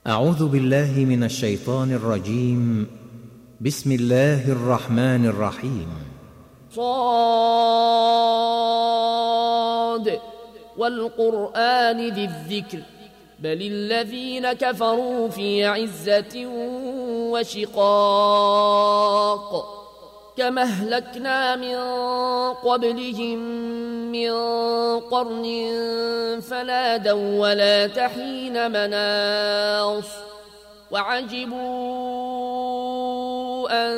أعوذ بالله من الشيطان الرجيم. بسم الله الرحمن الرحيم. صاد والقرآن ذي الذكر بل الذين كفروا في عزة وشقاق كما أهلكنا من قبلهم من قرن فنادوا ولا تحين مناص وعجبوا أن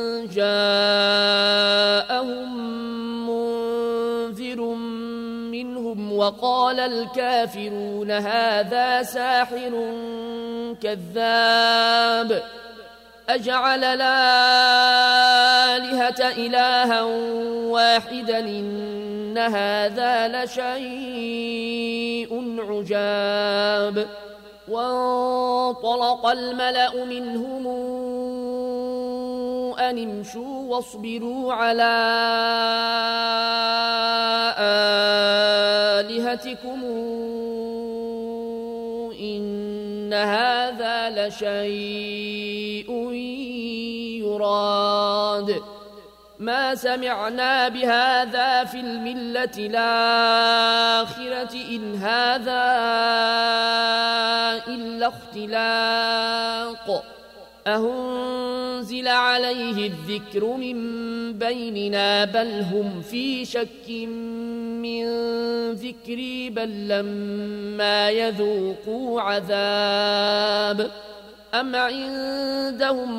جاءهم منذر منهم وقال الكافرون هذا ساحر كذاب أجعل الآلهة إلها واحدا إن هذا لشيء عجاب وانطلق الملأ منهم أن امشوا واصبروا على آلهتكم إن هذا لشيء يراد ما سمعنا بهذا في الملة الآخرة إن هذا إلا اختلاق أهنزل عليه الذكر من بيننا بل هم في شك من ذكري بل لما يذوقوا عذاب أم عندهم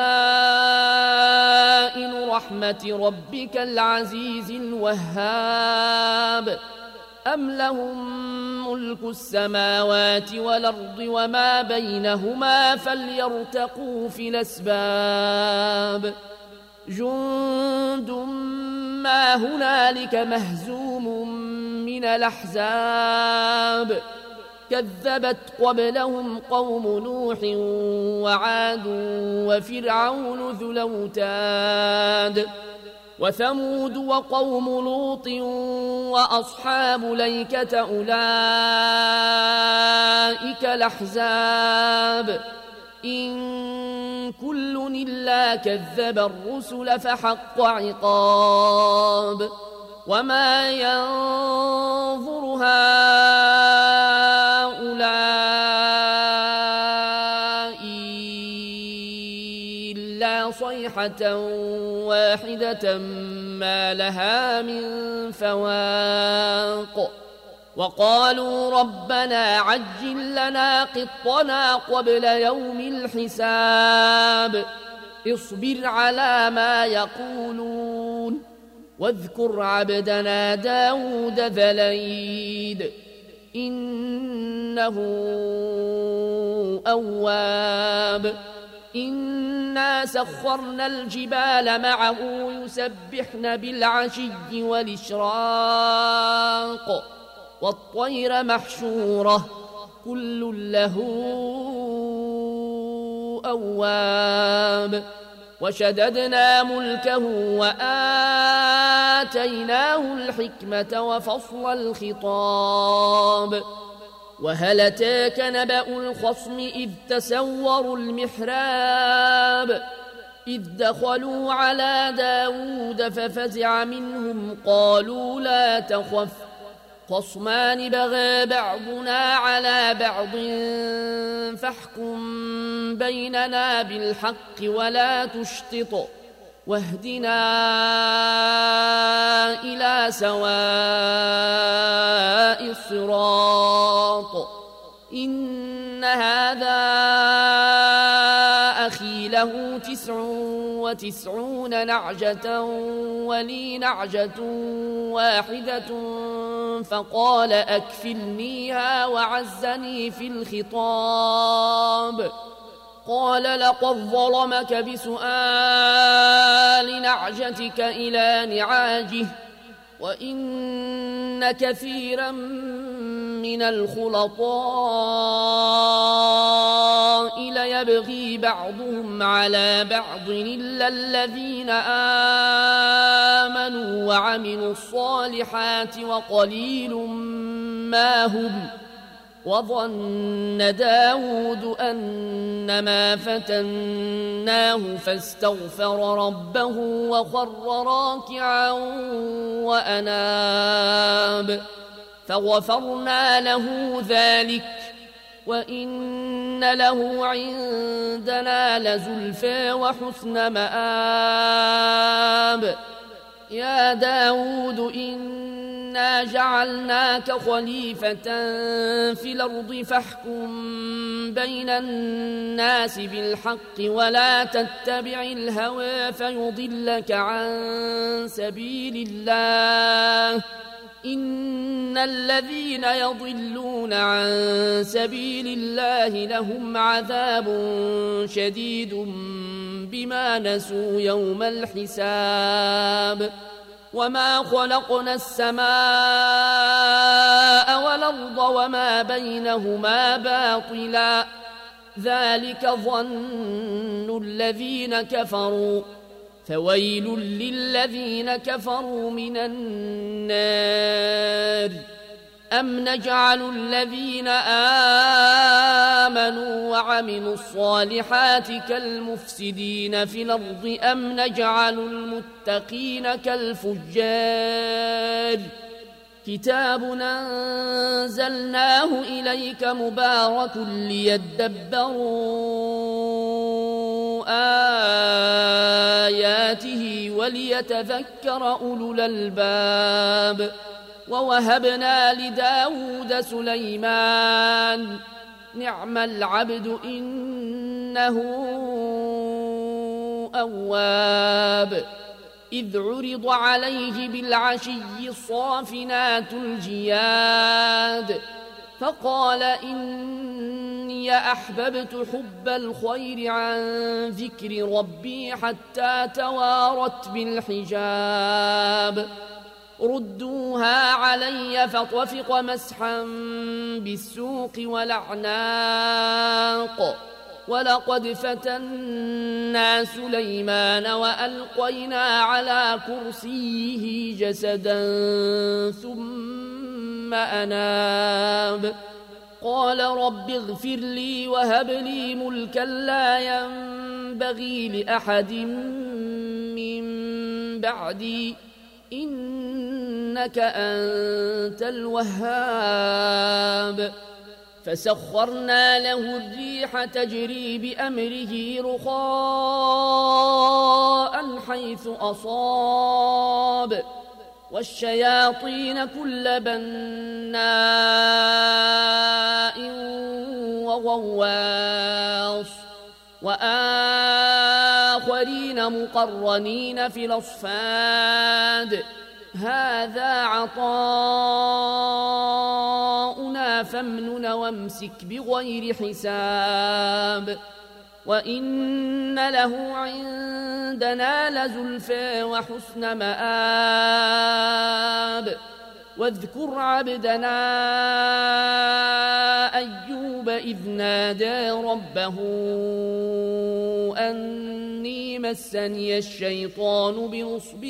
خزائن رحمة ربك العزيز الوهاب أم لهم ملك السماوات والأرض وما بينهما فليرتقوا في الأسباب جند ما هنالك مهزوم من الأحزاب كذبت قبلهم قوم نوح وعاد وفرعون ذو الأوتاد وثمود وقوم لوط وأصحاب ليكة أولئك الأحزاب إن كل إلا كذب الرسل فحق عقاب وما ينظر هؤلاء إلا صيحة واحدة ما لها من فواق وقالوا ربنا عجل لنا قطنا قبل يوم الحساب اصبر على ما يقولون واذكر عبدنا داود ذا الأيد إنه أواب إنا سخرنا الجبال معه يسبحن بالعشي والإشراق والطير محشورة كل له أواب وشددنا ملكه وآتيناه الحكمة وفصل الخطاب وهل أتاك نبأ الخصم إذ تسوروا المحراب إذ دخلوا على داود ففزع منهم قالوا لا تخف خصمان بغى بعضنا على بعض فاحكم بيننا بالحق ولا تشطط واهدنا إلى سواء الصراط إن هذا أخي له 99 نعجة ولي نعجة واحدة فقال أكفلنيها وعزني في الخطاب قال لقد ظلمك بسؤال نعجتك إلى نعاجه وإن كثيرا من الخلطاء ليبغي بعضهم على بعض إلا الذين آمنوا وعملوا الصالحات وقليل ما هم وظن داود أنما فتناه فاستغفر ربه وخر راكعا وأناب فغفرنا له ذلك وإن له عندنا لزلفى وحسن مآب يا داود إنا جعلناك خليفة في الأرض فاحكم بين الناس بالحق ولا تتبع الهوى فيضلك عن سبيل الله إن الذين يضلون عن سبيل الله لهم عذاب شديد بما نسوا يوم الحساب وما خلقنا السماء والأرض وما بينهما باطلا ذلك ظن الذين كفروا فويل للذين كفروا من النار أم نجعل الذين آمنوا وعملوا الصالحات كالمفسدين في الأرض أم نجعل المتقين كالفجار كتاب أنزلناه إليك مبارك ليدبروا آياته وليتذكر أولو الألباب ووهبنا لداود سليمان نعم العبد إنه أواب إذ عرض عليه بالعشي الصافنات الجياد فقال إني أحببت حب الخير عن ذكر ربي حتى توارت بالحجاب ردوها علي فطفق مسحا بالسوق والأعناق ولقد فتنا سليمان وألقينا على كرسيه جسدا ثم أناب قال رب اغفر لي وهب لي ملكا لا ينبغي لأحد من بعدي إنك أنت الوهاب فسخرنا له الريح تجري بأمره رخاء حيث أصاب والشياطين كل بناء وغواص وآخرين مقرنين في الأصفاد هذا عطاؤنا فامنن وامسك بغير حساب وإن له عندنا لزلفى وحسن مآب واذكر عبدنا أيوب إذ نادى ربه أني مسني الشيطان بنصب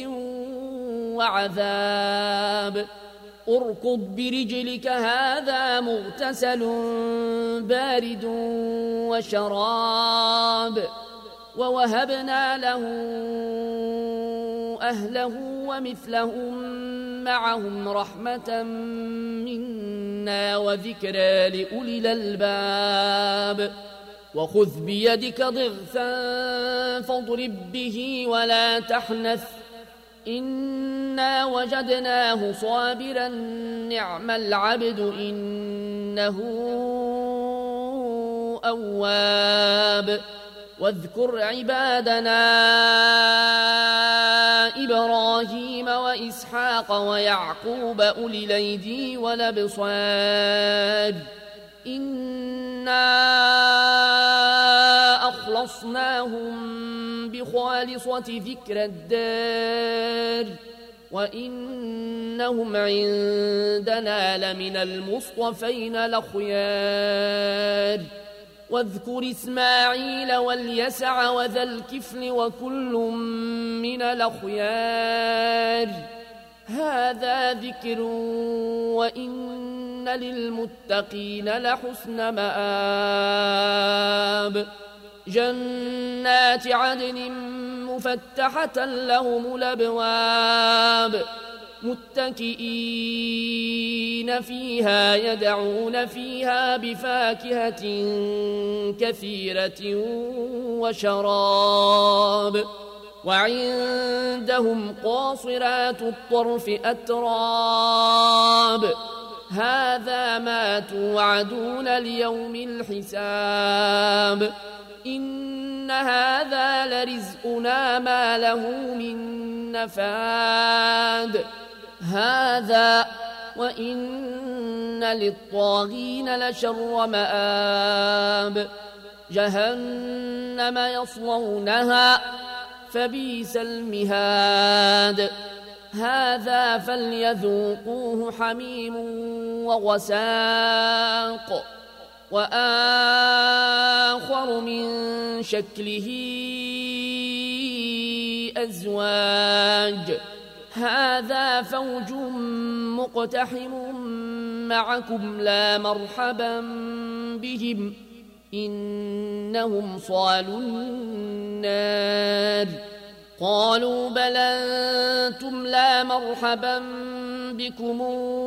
وعذاب اركض برجلك هذا مغتسل بارد وشراب ووهبنا له أهله ومثلهم معهم رحمة منا وذكرى لأولي الألباب وخذ بيدك ضغثا فاضرب به ولا تحنث إنا وجدناه صابرا نعم العبد إنه أواب واذكر عبادنا إبراهيم وإسحاق ويعقوب أولي الأيدي والأبصار إنا أخلصناهم بخالصة ذكر الدار وإنهم عندنا لمن المصطفين الأخيار واذكر إسماعيل واليسع وذا الكفل وكل من الأخيار هذا ذكر وإن للمتقين لحسن مآب جنات عدن مفتحة لهم الأبواب متكئين فيها يدعون فيها بفاكهة كثيرة وشراب وعندهم قاصرات الطرف أتراب هذا ما توعدون ليوم الحساب إن هذا لرزقنا ما له من نفاد هذا وإن للطاغين لشر مآب جهنم يصلونها فبئس المهاد هذا فليذوقوه حميم وغساق وآخر من شكله أزواج هذا فوج مقتحم معكم لا مرحبا بهم إنهم صالوا النار قالوا بل أنتم لا مرحبا بكم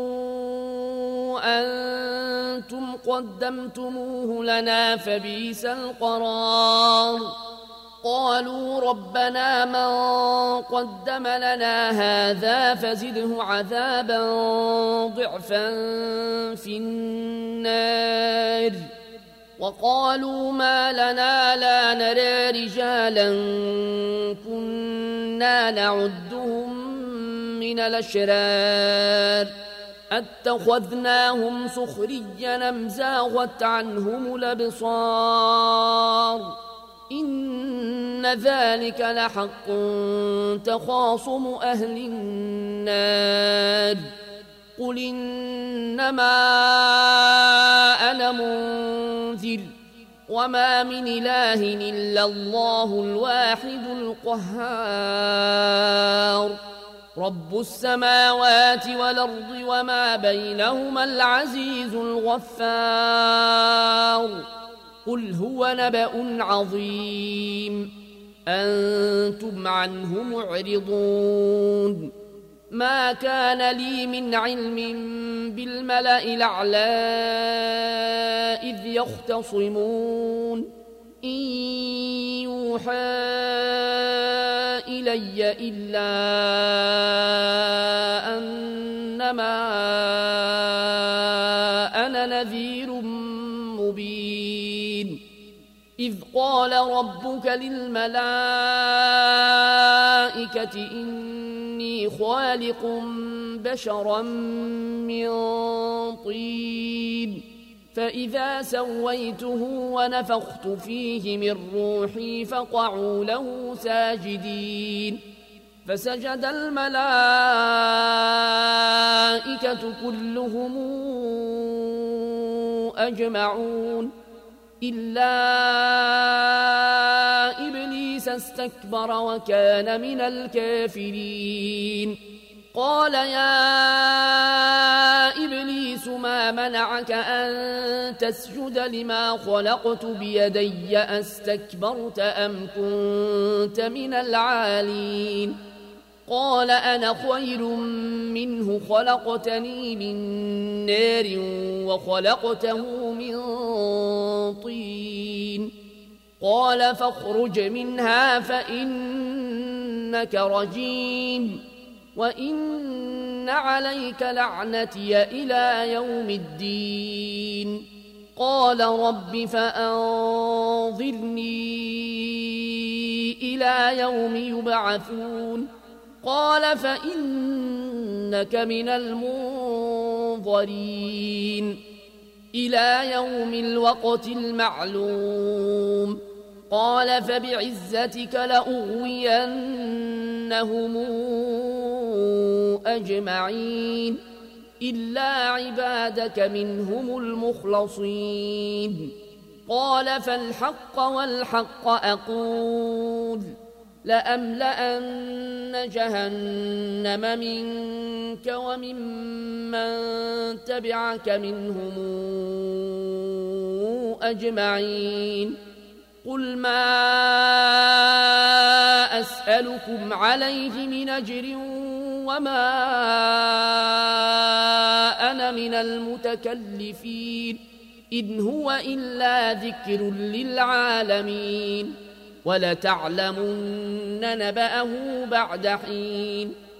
أنتم قدمتموه لنا فبئس القرار قالوا ربنا من قدم لنا هذا فزده عذابا ضعفا في النار وقالوا ما لنا لا نرى رجالا كنا نعدهم من الأشرار اتخذناهم سخريا أم زاغت عنهم الأبصار إن ذلك لحق تخاصم أهل النار قل إنما أنا منذر وما من إله إلا الله الواحد القهار رب السماوات والأرض وما بينهما العزيز الغفار قل هو نبأ عظيم أنتم عنه معرضون ما كان لي من علم بالملأ الأعلى إذ يختصمون إن يوحى إلي إلا أنما أنا نذير مبين إذ قال ربك للملائكة إني خالق بشرا من طين فإذا سويته ونفخت فيه من روحي فقعوا له ساجدين فسجد الملائكة كلهم أجمعون إلا إبليس استكبر وكان من الكافرين قال يا إبليس ما منعك أن تسجد لما خلقت بيدي أستكبرت أم كنت من العالين قال أنا خير منه خلقتني من نار وخلقته من طين قال فاخرج منها فإنك رجيم وإن عليك لعنتي إلى يوم الدين قال رب فأنظرني إلى يوم يبعثون قال فإنك من المنظرين إلى يوم الوقت المعلوم قال فبعزتك لأغوينهم أجمعين إلا عبادك منهم المخلصين قال فالحق والحق أقول لأملأن جهنم منك وممن تبعك منهم أجمعين قل ما أسألكم عليه من أجر وما أنا من المتكلفين إن هو إلا ذكر للعالمين ولتعلمن نبأه بعد حين